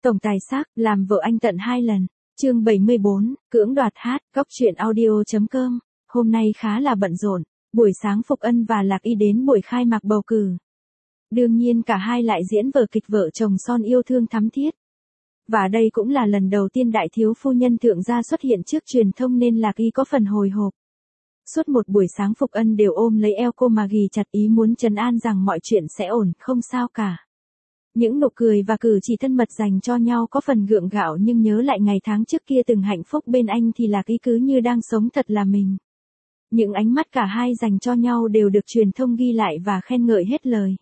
Tổng tài xác, làm vợ anh tận 2 lần. Chương 74, cưỡng đoạt hát, góc truyện audio.com. Hôm nay khá là bận rộn, buổi sáng Phục Ân và Lạc Y đến buổi khai mạc bầu cử. Đương nhiên cả hai lại diễn vở kịch vợ chồng son yêu thương thắm thiết. Và đây cũng là lần đầu tiên đại thiếu phu nhân thượng gia xuất hiện trước truyền thông nên Lạc Y có phần hồi hộp. Suốt một buổi sáng Phục Ân đều ôm lấy eo cô mà ghì chặt, ý muốn trấn an rằng mọi chuyện sẽ ổn, không sao cả. Những nụ cười và cử chỉ thân mật dành cho nhau có phần gượng gạo, nhưng nhớ lại ngày tháng trước kia từng hạnh phúc bên anh thì Lạc Y cứ như đang sống thật là mình. Những ánh mắt cả hai dành cho nhau đều được truyền thông ghi lại và khen ngợi hết lời.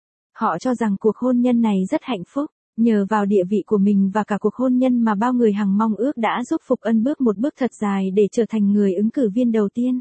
Họ cho rằng cuộc hôn nhân này rất hạnh phúc, nhờ vào địa vị của mình và cả cuộc hôn nhân mà bao người hằng mong ước đã giúp Phục Ân bước một bước thật dài để trở thành người ứng cử viên đầu tiên.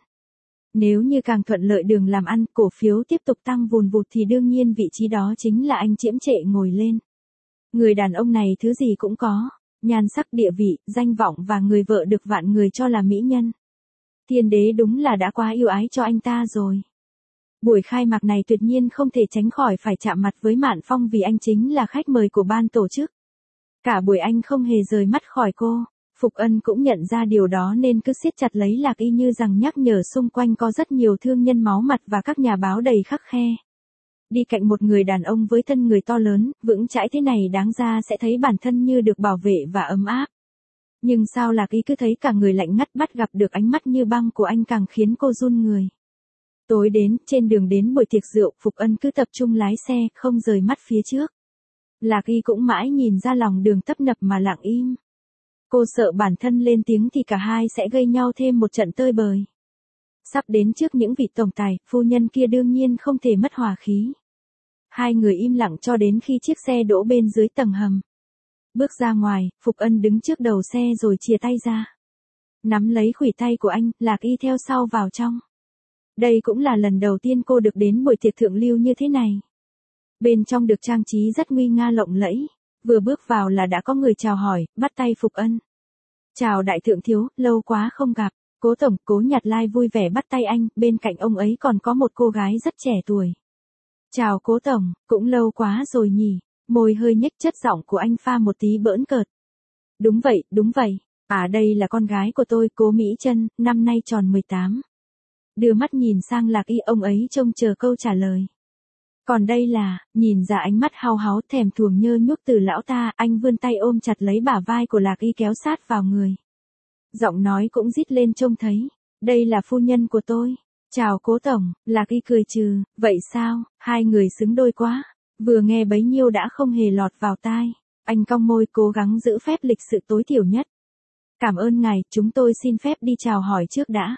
Nếu như càng thuận lợi đường làm ăn, cổ phiếu tiếp tục tăng vùn vụt thì đương nhiên vị trí đó chính là anh chiếm trệ ngồi lên. Người đàn ông này thứ gì cũng có, nhan sắc, địa vị, danh vọng và người vợ được vạn người cho là mỹ nhân. Thiên đế đúng là đã quá yêu ái cho anh ta rồi. Buổi khai mạc này tuyệt nhiên không thể tránh khỏi phải chạm mặt với Mạn Phong vì anh chính là khách mời của ban tổ chức. Cả buổi anh không hề rời mắt khỏi cô. Phục Ân cũng nhận ra điều đó nên cứ siết chặt lấy Lạc Y như rằng nhắc nhở xung quanh có rất nhiều thương nhân máu mặt và các nhà báo đầy khắt khe. Đi cạnh một người đàn ông với thân người to lớn, vững chãi thế này đáng ra sẽ thấy bản thân như được bảo vệ và ấm áp. Nhưng sao Lạc Y cứ thấy cả người lạnh ngắt, bắt gặp được ánh mắt như băng của anh càng khiến cô run người. Tối đến, trên đường đến buổi tiệc rượu, Phục Ân cứ tập trung lái xe, không rời mắt phía trước. Lạc Y cũng mãi nhìn ra lòng đường tấp nập mà lặng im. Cô sợ bản thân lên tiếng thì cả hai sẽ gây nhau thêm một trận tơi bời. Sắp đến trước những vị tổng tài, phu nhân kia đương nhiên không thể mất hòa khí. Hai người im lặng cho đến khi chiếc xe đỗ bên dưới tầng hầm. Bước ra ngoài, Phục Ân đứng trước đầu xe rồi chìa tay ra. Nắm lấy khuỷu tay của anh, Lạc Y theo sau vào trong. Đây cũng là lần đầu tiên cô được đến buổi tiệc thượng lưu như thế này. Bên trong được trang trí rất nguy nga lộng lẫy. Vừa bước vào là đã có người chào hỏi, bắt tay Phục Ân. Chào đại thượng thiếu, lâu quá không gặp. Cố tổng, Cố Nhạt Lai vui vẻ bắt tay anh, bên cạnh ông ấy còn có một cô gái rất trẻ tuổi. Chào Cố tổng, cũng lâu quá rồi nhỉ. Môi hơi nhếch, chất giọng của anh pha một tí bỡn cợt. Đúng vậy. À, đây là con gái của tôi, Cố Mỹ Trân, năm nay tròn 18. Đưa mắt nhìn sang Lạc Y, ông ấy trông chờ câu trả lời. Còn đây là, nhìn ra ánh mắt hao háo thèm thuồng nhơ nhuốc từ lão ta, anh vươn tay ôm chặt lấy bả vai của Lạc Y kéo sát vào người. Giọng nói cũng rít lên trông thấy, đây là phu nhân của tôi. Chào Cố tổng, Lạc Y cười trừ, vậy sao, hai người xứng đôi quá. Vừa nghe bấy nhiêu đã không hề lọt vào tai. Anh cong môi cố gắng giữ phép lịch sự tối thiểu nhất. Cảm ơn ngài, chúng tôi xin phép đi chào hỏi trước đã.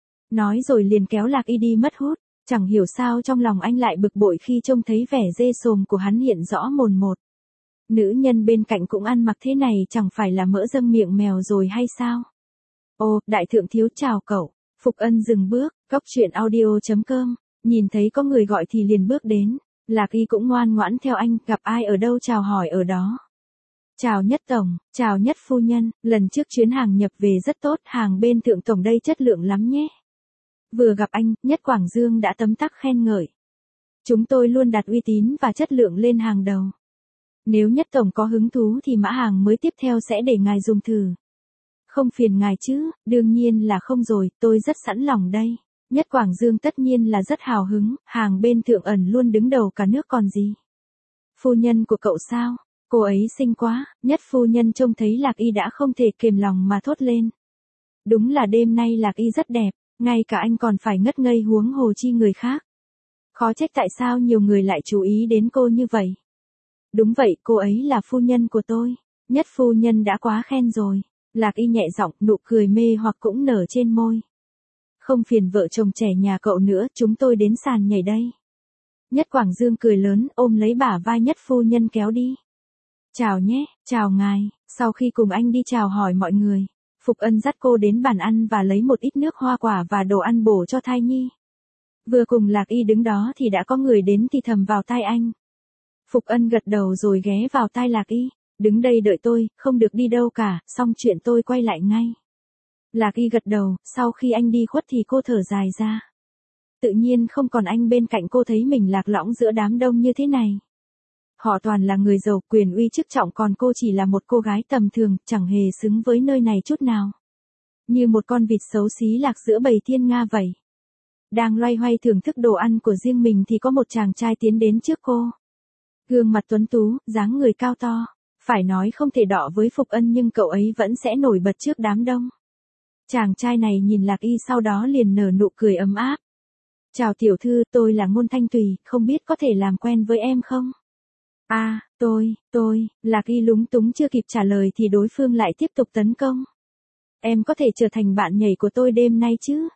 Nói rồi liền kéo Lạc Y đi mất hút. Chẳng hiểu sao trong lòng anh lại bực bội khi trông thấy vẻ dê sồm của hắn hiện rõ mồn một. Nữ nhân bên cạnh cũng ăn mặc thế này chẳng phải là mỡ dâng miệng mèo rồi hay sao? Ô, đại thượng thiếu chào cậu. Phục Ân dừng bước, góc truyện audio.com, nhìn thấy có người gọi thì liền bước đến. Lạc Y cũng ngoan ngoãn theo anh, gặp ai ở đâu chào hỏi ở đó. Chào Nhất tổng, chào Nhất phu nhân, lần trước chuyến hàng nhập về rất tốt, hàng bên Thượng tổng đây chất lượng lắm nhé. Vừa gặp anh, Nhất Quảng Dương đã tấm tắc khen ngợi. Chúng tôi luôn đặt uy tín và chất lượng lên hàng đầu. Nếu Nhất tổng có hứng thú thì mã hàng mới tiếp theo sẽ để ngài dùng thử. Không phiền ngài chứ, đương nhiên là không rồi, tôi rất sẵn lòng đây. Nhất Quảng Dương tất nhiên là rất hào hứng, hàng bên Thượng ẩn luôn đứng đầu cả nước còn gì. Phu nhân của cậu sao? Cô ấy xinh quá. Nhất phu nhân trông thấy Lạc Y đã không thể kềm lòng mà thốt lên. Đúng là đêm nay Lạc Y rất đẹp. Ngay cả anh còn phải ngất ngây huống hồ chi người khác. Khó trách tại sao nhiều người lại chú ý đến cô như vậy. Đúng vậy, cô ấy là phu nhân của tôi. Nhất phu nhân đã quá khen rồi. Lạc Y nhẹ giọng, nụ cười mê hoặc cũng nở trên môi. Không phiền vợ chồng trẻ nhà cậu nữa, chúng tôi đến sàn nhảy đây. Nhất Quảng Dương cười lớn, ôm lấy bả vai Nhất phu nhân kéo đi. Chào nhé, chào ngài. Sau khi cùng anh đi chào hỏi mọi người, Phục Ân dắt cô đến bàn ăn và lấy một ít nước hoa quả và đồ ăn bổ cho thai nhi. Vừa cùng Lạc Y đứng đó thì đã có người đến thì thầm vào tai anh. Phục Ân gật đầu rồi ghé vào tai Lạc Y. Đứng đây đợi tôi, không được đi đâu cả, xong chuyện tôi quay lại ngay. Lạc Y gật đầu, sau khi anh đi khuất thì cô thở dài ra. Tự nhiên không còn anh bên cạnh cô thấy mình lạc lõng giữa đám đông như thế này. Họ toàn là người giàu quyền uy chức trọng còn cô chỉ là một cô gái tầm thường, chẳng hề xứng với nơi này chút nào. Như một con vịt xấu xí lạc giữa bầy thiên nga vậy. Đang loay hoay thưởng thức đồ ăn của riêng mình thì có một chàng trai tiến đến trước cô. Gương mặt tuấn tú, dáng người cao to. Phải nói không thể đọ với Phục Ân nhưng cậu ấy vẫn sẽ nổi bật trước đám đông. Chàng trai này nhìn Lạc Y sau đó liền nở nụ cười ấm áp. Chào tiểu thư, tôi là Ngôn Thanh Tùy, không biết có thể làm quen với em không? À, Lạc Y lúng túng chưa kịp trả lời thì đối phương lại tiếp tục tấn công. Em có thể trở thành bạn nhảy của tôi đêm nay chứ?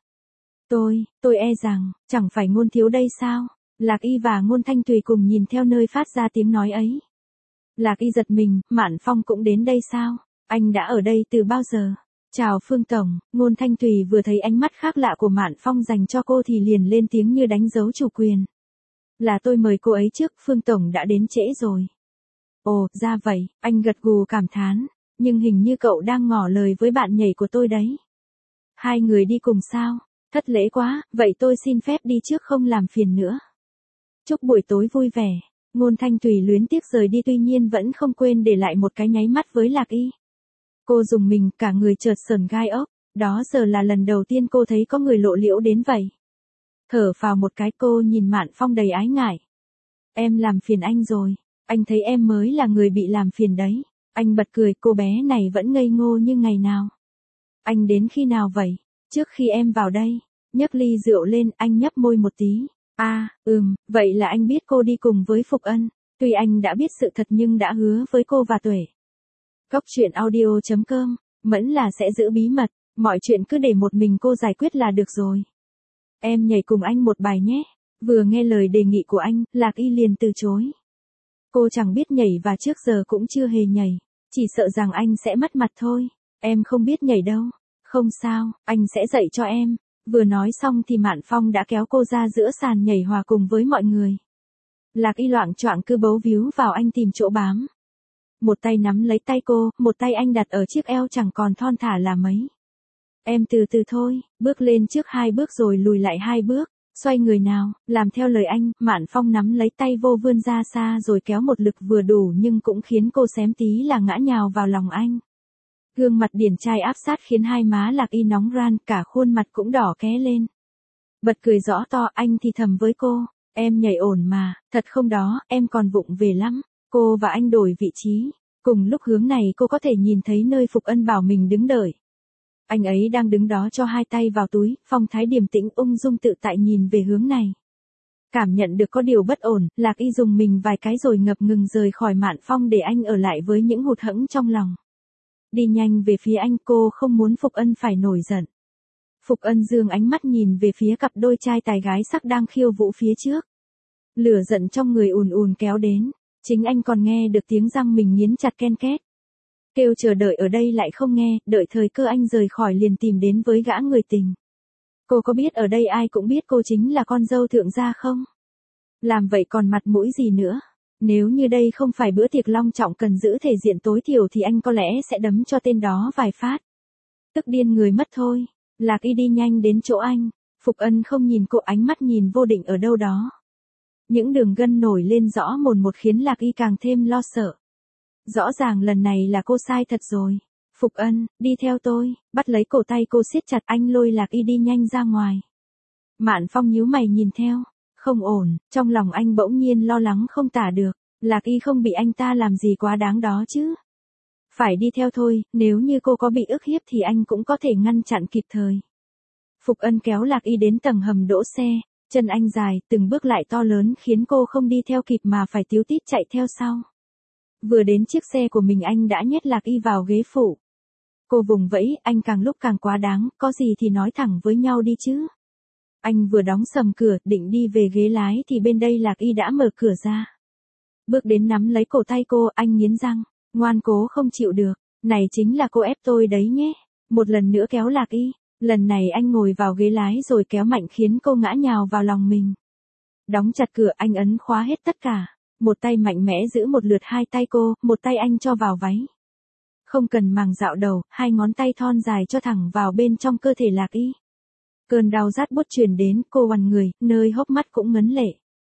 Tôi e rằng, chẳng phải Ngôn thiếu đây sao? Lạc Y và Ngôn Thanh Tùy cùng nhìn theo nơi phát ra tiếng nói ấy. Lạc Y giật mình, Mạn Phong cũng đến đây sao? Anh đã ở đây từ bao giờ? Chào Phương Tổng, Ngôn Thanh Tùy vừa thấy ánh mắt khác lạ của Mạn Phong dành cho cô thì liền lên tiếng như đánh dấu chủ quyền. Là tôi mời cô ấy trước, Phương Tổng đã đến trễ rồi. Ồ, ra vậy, anh gật gù cảm thán, nhưng hình như cậu đang ngỏ lời với bạn nhảy của tôi đấy. Hai người đi cùng sao? Thất lễ quá, vậy tôi xin phép đi trước không làm phiền nữa. Chúc buổi tối vui vẻ. Ngôn Thanh Tùy luyến tiếc rời đi tuy nhiên vẫn không quên để lại một cái nháy mắt với Lạc Y. Cô dùng mình cả người chợt sởn gai ốc, đó giờ là lần đầu tiên cô thấy có người lộ liễu đến vậy. Thở vào một cái cô nhìn Mạn Phong đầy ái ngại. Em làm phiền anh rồi, anh thấy em mới là người bị làm phiền đấy. Anh bật cười, cô bé này vẫn ngây ngô như ngày nào. Anh đến khi nào vậy? Trước khi em vào đây, nhấc ly rượu lên, anh nhấp môi một tí. Vậy là anh biết cô đi cùng với Phục Ân. Tuy anh đã biết sự thật nhưng đã hứa với cô và Tuệ. Góc truyện audio.com, Mẫn là sẽ giữ bí mật, mọi chuyện cứ để một mình cô giải quyết là được rồi. Em nhảy cùng anh một bài nhé. Vừa nghe lời đề nghị của anh, Lạc Y liền từ chối. Cô chẳng biết nhảy và trước giờ cũng chưa hề nhảy, chỉ sợ rằng anh sẽ mất mặt thôi. Em không biết nhảy đâu. Không sao, anh sẽ dạy cho em. Vừa nói xong thì Mạn Phong đã kéo cô ra giữa sàn nhảy hòa cùng với mọi người. Lạc Y loạng choạng cứ bấu víu vào anh tìm chỗ bám. Một tay nắm lấy tay cô, một tay anh đặt ở chiếc eo chẳng còn thon thả là mấy. Em từ từ thôi, bước lên trước 2 bước rồi lùi lại 2 bước, xoay người nào, làm theo lời anh. Mạn Phong nắm lấy tay vô vươn ra xa rồi kéo một lực vừa đủ nhưng cũng khiến cô xém tí là ngã nhào vào lòng anh. Gương mặt điển trai áp sát khiến hai má Lạc Y nóng ran, cả khuôn mặt cũng đỏ ké lên. Bật cười rõ to, anh thì thầm với cô, em nhảy ổn mà, thật không đó, em còn vụng về lắm. Cô và anh đổi vị trí, cùng lúc hướng này cô có thể nhìn thấy nơi Phục Ân bảo mình đứng đợi. Anh ấy đang đứng đó cho hai tay vào túi, phong thái điềm tĩnh ung dung tự tại nhìn về hướng này. Cảm nhận được có điều bất ổn, Lạc Y dùng mình vài cái rồi ngập ngừng rời khỏi Mạn Phong để anh ở lại với những hụt hẫng trong lòng. Đi nhanh về phía anh, cô không muốn Phục Ân phải nổi giận. Phục Ân dương ánh mắt nhìn về phía cặp đôi trai tài gái sắc đang khiêu vũ phía trước. Lửa giận trong người ùn ùn kéo đến, chính anh còn nghe được tiếng răng mình nghiến chặt ken két. Kêu chờ đợi ở đây lại không nghe, đợi thời cơ anh rời khỏi liền tìm đến với gã người tình. Cô có biết ở đây ai cũng biết cô chính là con dâu thượng gia không? Làm vậy còn mặt mũi gì nữa? Nếu như đây không phải bữa tiệc long trọng cần giữ thể diện tối thiểu thì anh có lẽ sẽ đấm cho tên đó vài phát. Tức điên người mất thôi. Lạc Y đi nhanh đến chỗ anh. Phục Ân không nhìn cô, ánh mắt nhìn vô định ở đâu đó. Những đường gân nổi lên rõ mồn một khiến Lạc Y càng thêm lo sợ. Rõ ràng lần này là cô sai thật rồi. Phục Ân, đi theo tôi, bắt lấy cổ tay cô siết chặt, anh lôi Lạc Y đi nhanh ra ngoài. Mạn Phong nhíu mày nhìn theo. Không ổn, trong lòng anh bỗng nhiên lo lắng không tả được. Lạc Y không bị anh ta làm gì quá đáng đó chứ. Phải đi theo thôi, nếu như cô có bị ức hiếp thì anh cũng có thể ngăn chặn kịp thời. Phục Ân kéo Lạc Y đến tầng hầm đỗ xe, chân anh dài, từng bước lại to lớn khiến cô không đi theo kịp mà phải tíu tít chạy theo sau. Vừa đến chiếc xe của mình anh đã nhét Lạc Y vào ghế phụ. Cô vùng vẫy, anh càng lúc càng quá đáng, có gì thì nói thẳng với nhau đi chứ. Anh vừa đóng sầm cửa, định đi về ghế lái thì bên đây Lạc Y đã mở cửa ra. Bước đến nắm lấy cổ tay cô, anh nghiến răng, ngoan cố không chịu được, này chính là cô ép tôi đấy nhé. Một lần nữa kéo Lạc Y, lần này anh ngồi vào ghế lái rồi kéo mạnh khiến cô ngã nhào vào lòng mình. Đóng chặt cửa, anh ấn khóa hết tất cả, một tay mạnh mẽ giữ một lượt hai tay cô, một tay anh cho vào váy. Không cần màng dạo đầu, hai ngón tay thon dài cho thẳng vào bên trong cơ thể Lạc Y. Cơn đau rát buốt truyền đến, cô oằn người, nơi hốc mắt cũng ngấn lệ.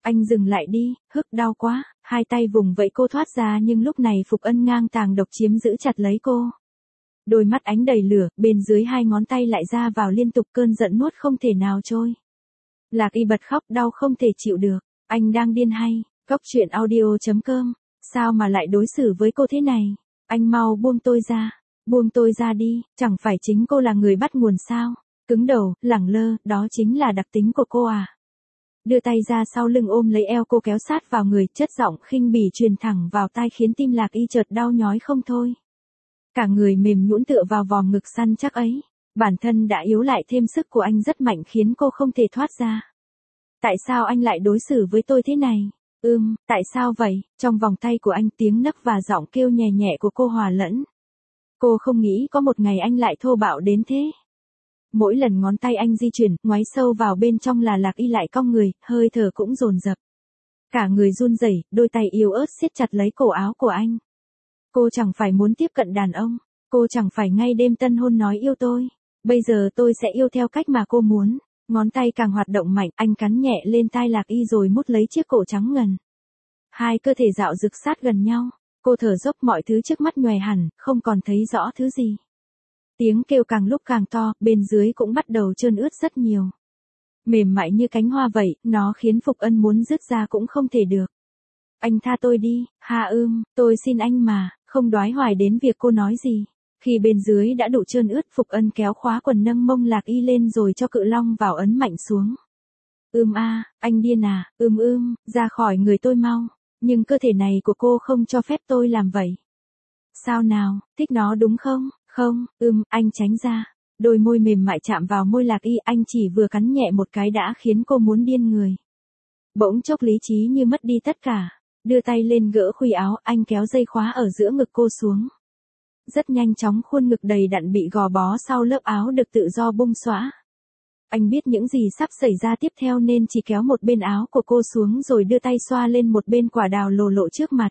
Anh dừng lại đi, hức đau quá, hai tay vùng vẫy cô thoát ra nhưng lúc này Phục Ân ngang tàng độc chiếm giữ chặt lấy cô. Đôi mắt ánh đầy lửa, bên dưới hai ngón tay lại ra vào liên tục cơn giận nuốt không thể nào trôi. Lạc Y bật khóc đau không thể chịu được, anh đang điên hay, Cóc truyện audio.com, sao mà lại đối xử với cô thế này, anh mau buông tôi ra đi, chẳng phải chính cô là người bắt nguồn sao, cứng đầu, lẳng lơ, đó chính là đặc tính của cô à. Đưa tay ra sau lưng ôm lấy eo cô kéo sát vào người, chất giọng khinh bỉ truyền thẳng vào tai khiến tim Lạc Y chợt đau nhói không thôi. Cả người mềm nhũn tựa vào vòng ngực săn chắc ấy, bản thân đã yếu lại thêm sức của anh rất mạnh khiến cô không thể thoát ra. Tại sao anh lại đối xử với tôi thế này? Tại sao vậy? Trong vòng tay của anh tiếng nấc và giọng kêu nhẹ nhẹ của cô hòa lẫn. Cô không nghĩ có một ngày anh lại thô bạo đến thế. Mỗi lần ngón tay anh di chuyển, ngoáy sâu vào bên trong là Lạc Y lại cong người, hơi thở cũng dồn dập. Cả người run rẩy, đôi tay yếu ớt siết chặt lấy cổ áo của anh. Cô chẳng phải muốn tiếp cận đàn ông, cô chẳng phải ngay đêm tân hôn nói yêu tôi. Bây giờ tôi sẽ yêu theo cách mà cô muốn. Ngón tay càng hoạt động mạnh, anh cắn nhẹ lên tai Lạc Y rồi mút lấy chiếc cổ trắng ngần. Hai cơ thể dạo rực sát gần nhau, cô thở dốc mọi thứ trước mắt nhòe hẳn, không còn thấy rõ thứ gì. Tiếng kêu càng lúc càng to, bên dưới cũng bắt đầu trơn ướt rất nhiều. Mềm mại như cánh hoa vậy, nó khiến Phục Ân muốn dứt ra cũng không thể được. Anh tha tôi đi, tôi xin anh mà, không đoái hoài đến việc cô nói gì. Khi bên dưới đã đủ trơn ướt, Phục Ân kéo khóa quần nâng mông Lạc Y lên rồi cho cự long vào ấn mạnh xuống. Anh điên à, ra khỏi người tôi mau. Nhưng cơ thể này của cô không cho phép tôi làm vậy. Sao nào, thích nó đúng không? Không, anh tránh ra. Đôi môi mềm mại chạm vào môi Lạc Y, anh chỉ vừa cắn nhẹ một cái đã khiến cô muốn điên người. Bỗng chốc lý trí như mất đi tất cả. Đưa tay lên gỡ khuy áo, anh kéo dây khóa ở giữa ngực cô xuống. Rất nhanh chóng khuôn ngực đầy đặn bị gò bó sau lớp áo được tự do bung xõa. Anh biết những gì sắp xảy ra tiếp theo nên chỉ kéo một bên áo của cô xuống rồi đưa tay xoa lên một bên quả đào lồ lộ trước mặt.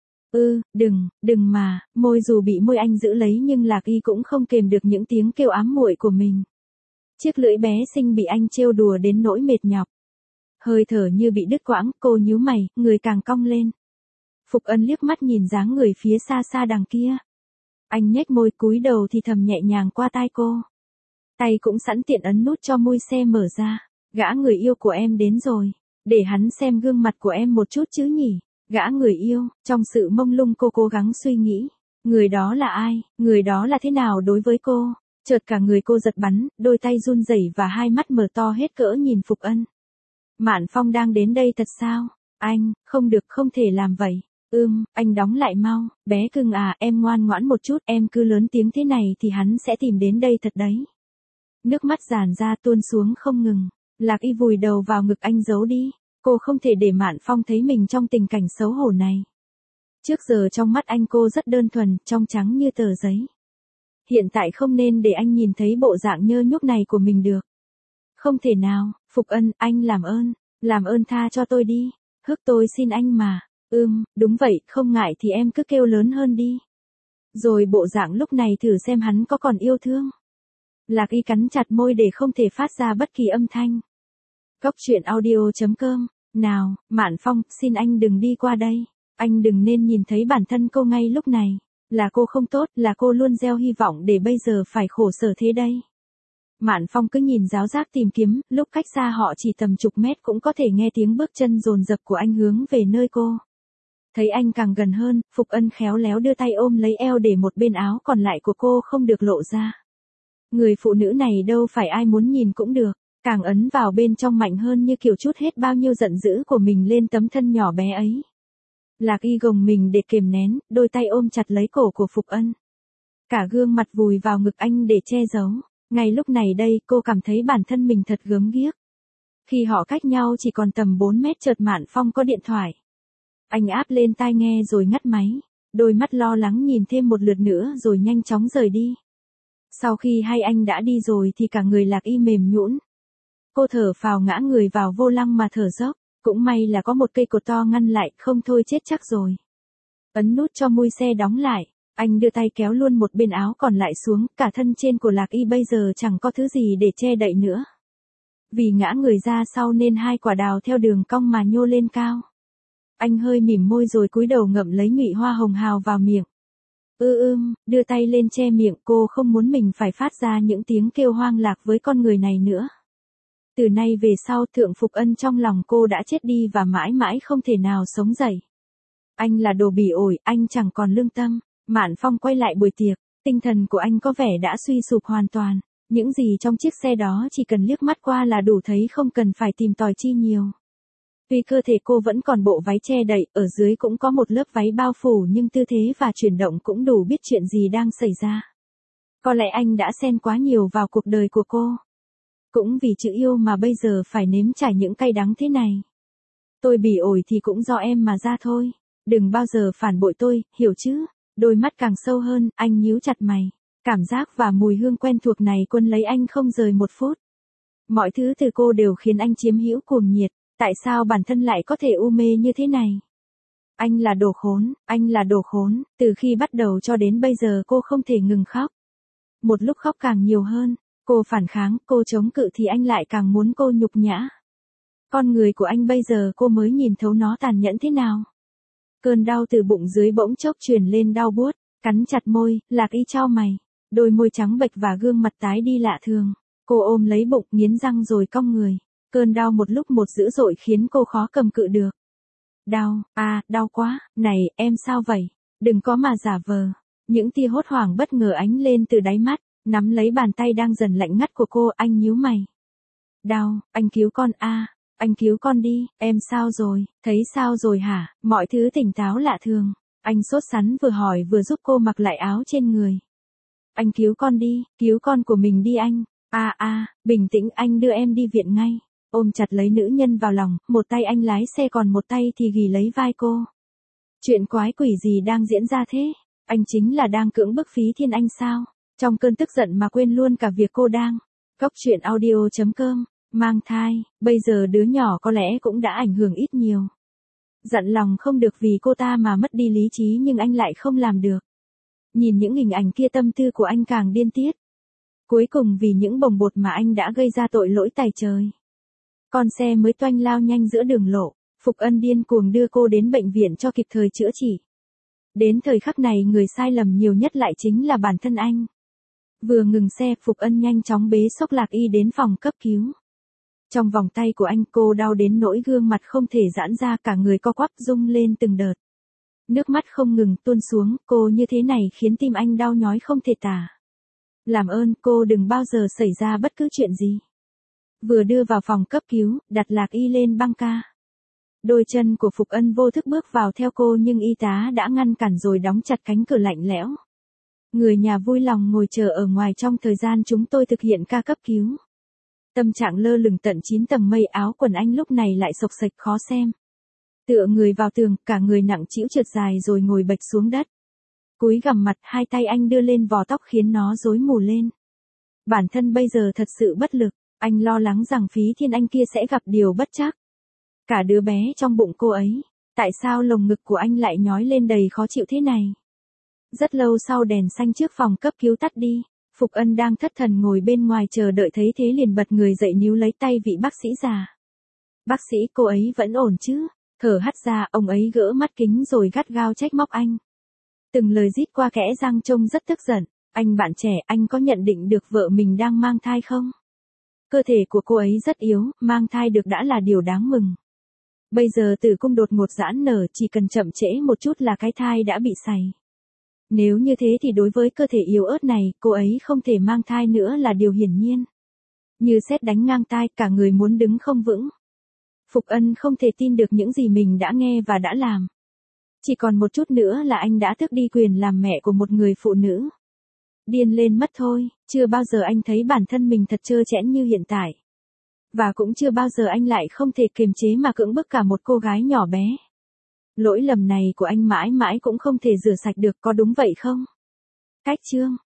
Đừng mà, môi dù bị môi anh giữ lấy nhưng Lạc Y cũng không kềm được những tiếng kêu ám muội của mình. Chiếc lưỡi bé xinh bị anh trêu đùa đến nỗi mệt nhọc. Hơi thở như bị đứt quãng, cô nhíu mày, người càng cong lên. Phục Ân liếc mắt nhìn dáng người phía xa xa đằng kia. Anh nhếch môi cúi đầu thì thầm nhẹ nhàng qua tai cô. Tay cũng sẵn tiện ấn nút cho mui xe mở ra. Gã người yêu của em đến rồi. Để hắn xem gương mặt của em một chút chứ nhỉ. Gã người yêu, trong sự mông lung cô cố gắng suy nghĩ. Người đó là ai, người đó là thế nào đối với cô. Chợt cả người cô giật bắn, đôi tay run rẩy và hai mắt mở to hết cỡ nhìn Phục Ân. Mạn Phong đang đến đây thật sao? Anh, không được, không thể làm vậy. Anh đóng lại mau, bé cưng à, em ngoan ngoãn một chút, em cứ lớn tiếng thế này thì hắn sẽ tìm đến đây thật đấy. Nước mắt giàn ra tuôn xuống không ngừng, Lạc Y vùi đầu vào ngực anh giấu đi, cô không thể để Mạn Phong thấy mình trong tình cảnh xấu hổ này. Trước giờ trong mắt anh cô rất đơn thuần, trong trắng như tờ giấy. Hiện tại không nên để anh nhìn thấy bộ dạng nhơ nhuốc này của mình được. Không thể nào, Phục Ân, anh làm ơn tha cho tôi đi, tôi xin anh mà. Đúng vậy, không ngại thì em cứ kêu lớn hơn đi. Rồi bộ dạng lúc này thử xem hắn có còn yêu thương. Lạc Y cắn chặt môi để không thể phát ra bất kỳ âm thanh. Cóc truyện audio.com, nào, Mạn Phong, xin anh đừng đi qua đây. Anh đừng nên nhìn thấy bản thân cô ngay lúc này. Là cô không tốt, là cô luôn gieo hy vọng để bây giờ phải khổ sở thế đây. Mạn Phong cứ nhìn giáo giác tìm kiếm, lúc cách xa họ chỉ tầm chục mét cũng có thể nghe tiếng bước chân dồn dập của anh hướng về nơi cô. Thấy anh càng gần hơn, Phục Ân khéo léo đưa tay ôm lấy eo để một bên áo còn lại của cô không được lộ ra. Người phụ nữ này đâu phải ai muốn nhìn cũng được, càng ấn vào bên trong mạnh hơn như kiểu trút hết bao nhiêu giận dữ của mình lên tấm thân nhỏ bé ấy. Lạc Y gồng mình để kiềm nén, đôi tay ôm chặt lấy cổ của Phục Ân. Cả gương mặt vùi vào ngực anh để che giấu. Ngay lúc này đây cô cảm thấy bản thân mình thật gớm ghiếc. Khi họ cách nhau chỉ còn tầm 4 mét chợt Mạn Phong có điện thoại. Anh áp lên tai nghe rồi ngắt máy. Đôi mắt lo lắng nhìn thêm một lượt nữa rồi nhanh chóng rời đi. Sau khi hay anh đã đi rồi thì cả người Lạc Y mềm nhũn. Cô thở phào ngã người vào vô lăng mà thở dốc. Cũng may là có một cây cột to ngăn lại, không thôi chết chắc rồi. Ấn nút cho mui xe đóng lại. Anh đưa tay kéo luôn một bên áo còn lại xuống, cả thân trên của Lạc Y bây giờ chẳng có thứ gì để che đậy nữa. Vì ngã người ra sau nên hai quả đào theo đường cong mà nhô lên cao. Anh hơi mỉm môi rồi cúi đầu ngậm lấy nhụy hoa hồng hào vào miệng. Đưa tay lên che miệng, cô không muốn mình phải phát ra những tiếng kêu hoang lạc với con người này nữa. Từ nay về sau Thượng Phục Ân trong lòng cô đã chết đi và mãi mãi không thể nào sống dậy. Anh là đồ bỉ ổi, anh chẳng còn lương tâm. Mạn Phong quay lại buổi tiệc, tinh thần của anh có vẻ đã suy sụp hoàn toàn. Những gì trong chiếc xe đó chỉ cần liếc mắt qua là đủ thấy, không cần phải tìm tòi chi nhiều. Tuy cơ thể cô vẫn còn bộ váy che đậy, ở dưới cũng có một lớp váy bao phủ, nhưng tư thế và chuyển động cũng đủ biết chuyện gì đang xảy ra. Có lẽ anh đã xen quá nhiều vào cuộc đời của cô. Cũng vì chữ yêu mà bây giờ phải nếm trải những cay đắng thế này. Tôi bỉ ổi thì cũng do em mà ra thôi. Đừng bao giờ phản bội tôi, hiểu chứ? Đôi mắt càng sâu hơn, anh nhíu chặt mày. Cảm giác và mùi hương quen thuộc này quân lấy anh không rời một phút. Mọi thứ từ cô đều khiến anh chiếm hữu cuồng nhiệt. Tại sao bản thân lại có thể u mê như thế này? Anh là đồ khốn, anh là đồ khốn. Từ khi bắt đầu cho đến bây giờ cô không thể ngừng khóc. Một lúc khóc càng nhiều hơn. Cô phản kháng, cô chống cự thì anh lại càng muốn cô nhục nhã. Con người của anh bây giờ cô mới nhìn thấu nó tàn nhẫn thế nào. Cơn đau từ bụng dưới bỗng chốc truyền lên đau buốt, cắn chặt môi, Lạc Y chau mày. Đôi môi trắng bệch và gương mặt tái đi lạ thường. Cô ôm lấy bụng, nghiến răng rồi cong người. Cơn đau một lúc một dữ dội khiến cô khó cầm cự được. Đau, đau quá, này, em sao vậy? Đừng có mà giả vờ. Những tia hốt hoảng bất ngờ ánh lên từ đáy mắt, nắm lấy bàn tay đang dần lạnh ngắt của cô, anh nhíu mày. Đau, anh cứu con anh cứu con đi, em sao rồi, thấy sao rồi hả? Mọi thứ tỉnh táo lạ thường. Anh sốt sắng vừa hỏi vừa giúp cô mặc lại áo trên người. Anh cứu con đi, cứu con của mình đi anh. Bình tĩnh, anh đưa em đi viện ngay. Ôm chặt lấy nữ nhân vào lòng, một tay anh lái xe còn một tay thì ghì lấy vai cô. Chuyện quái quỷ gì đang diễn ra thế? Anh chính là đang cưỡng bức Phí Thiên Anh sao? Trong cơn tức giận mà quên luôn cả việc cô đang. Góc truyện audio.com, mang thai, bây giờ đứa nhỏ có lẽ cũng đã ảnh hưởng ít nhiều. Giận lòng không được vì cô ta mà mất đi lý trí, nhưng anh lại không làm được. Nhìn những hình ảnh kia tâm tư của anh càng điên tiết. Cuối cùng vì những bồng bột mà anh đã gây ra tội lỗi tày trời. Con xe mới toanh lao nhanh giữa đường lộ, Phục Ân điên cuồng đưa cô đến bệnh viện cho kịp thời chữa trị. Đến thời khắc này người sai lầm nhiều nhất lại chính là bản thân anh. Vừa ngừng xe, Phục Ân nhanh chóng bế xốc Lạc Y đến phòng cấp cứu. Trong vòng tay của anh, cô đau đến nỗi gương mặt không thể giãn ra, cả người co quắp rung lên từng đợt. Nước mắt không ngừng tuôn xuống, cô như thế này khiến tim anh đau nhói không thể tả. Làm ơn cô đừng bao giờ xảy ra bất cứ chuyện gì. Vừa đưa vào phòng cấp cứu, đặt Lạc Y lên băng ca. Đôi chân của Phục Ân vô thức bước vào theo cô, nhưng y tá đã ngăn cản rồi đóng chặt cánh cửa lạnh lẽo. Người nhà vui lòng ngồi chờ ở ngoài trong thời gian chúng tôi thực hiện ca cấp cứu. Tâm trạng lơ lửng tận 9 tầng mây, áo quần anh lúc này lại xộc xệch khó xem. Tựa người vào tường, cả người nặng trĩu trượt dài rồi ngồi bệt xuống đất. Cúi gằm mặt, hai tay anh đưa lên vò tóc khiến nó rối mù lên. Bản thân bây giờ thật sự bất lực, anh lo lắng rằng Phí Thiên Anh kia sẽ gặp điều bất trắc. Cả đứa bé trong bụng cô ấy, tại sao lồng ngực của anh lại nhói lên đầy khó chịu thế này? Rất lâu sau đèn xanh trước phòng cấp cứu tắt đi, Phục Ân đang thất thần ngồi bên ngoài chờ đợi, thấy thế liền bật người dậy níu lấy tay vị bác sĩ già. Bác sĩ, cô ấy vẫn ổn chứ? Thở hắt ra, ông ấy gỡ mắt kính rồi gắt gao trách móc anh. Từng lời rít qua kẽ răng trông rất tức giận. Anh bạn trẻ, anh có nhận định được vợ mình đang mang thai không? Cơ thể của cô ấy rất yếu, mang thai được đã là điều đáng mừng. Bây giờ tử cung đột ngột giãn nở, chỉ cần chậm trễ một chút là cái thai đã bị sảy. Nếu như thế thì đối với cơ thể yếu ớt này, cô ấy không thể mang thai nữa là điều hiển nhiên. Như sét đánh ngang tai, cả người muốn đứng không vững. Phục Ân không thể tin được những gì mình đã nghe và đã làm. Chỉ còn một chút nữa là anh đã tước đi quyền làm mẹ của một người phụ nữ. Điên lên mất thôi, chưa bao giờ anh thấy bản thân mình thật trơ trẽn như hiện tại. Và cũng chưa bao giờ anh lại không thể kiềm chế mà cưỡng bức cả một cô gái nhỏ bé. Lỗi lầm này của anh mãi mãi cũng không thể rửa sạch được, có đúng vậy không? Cách chương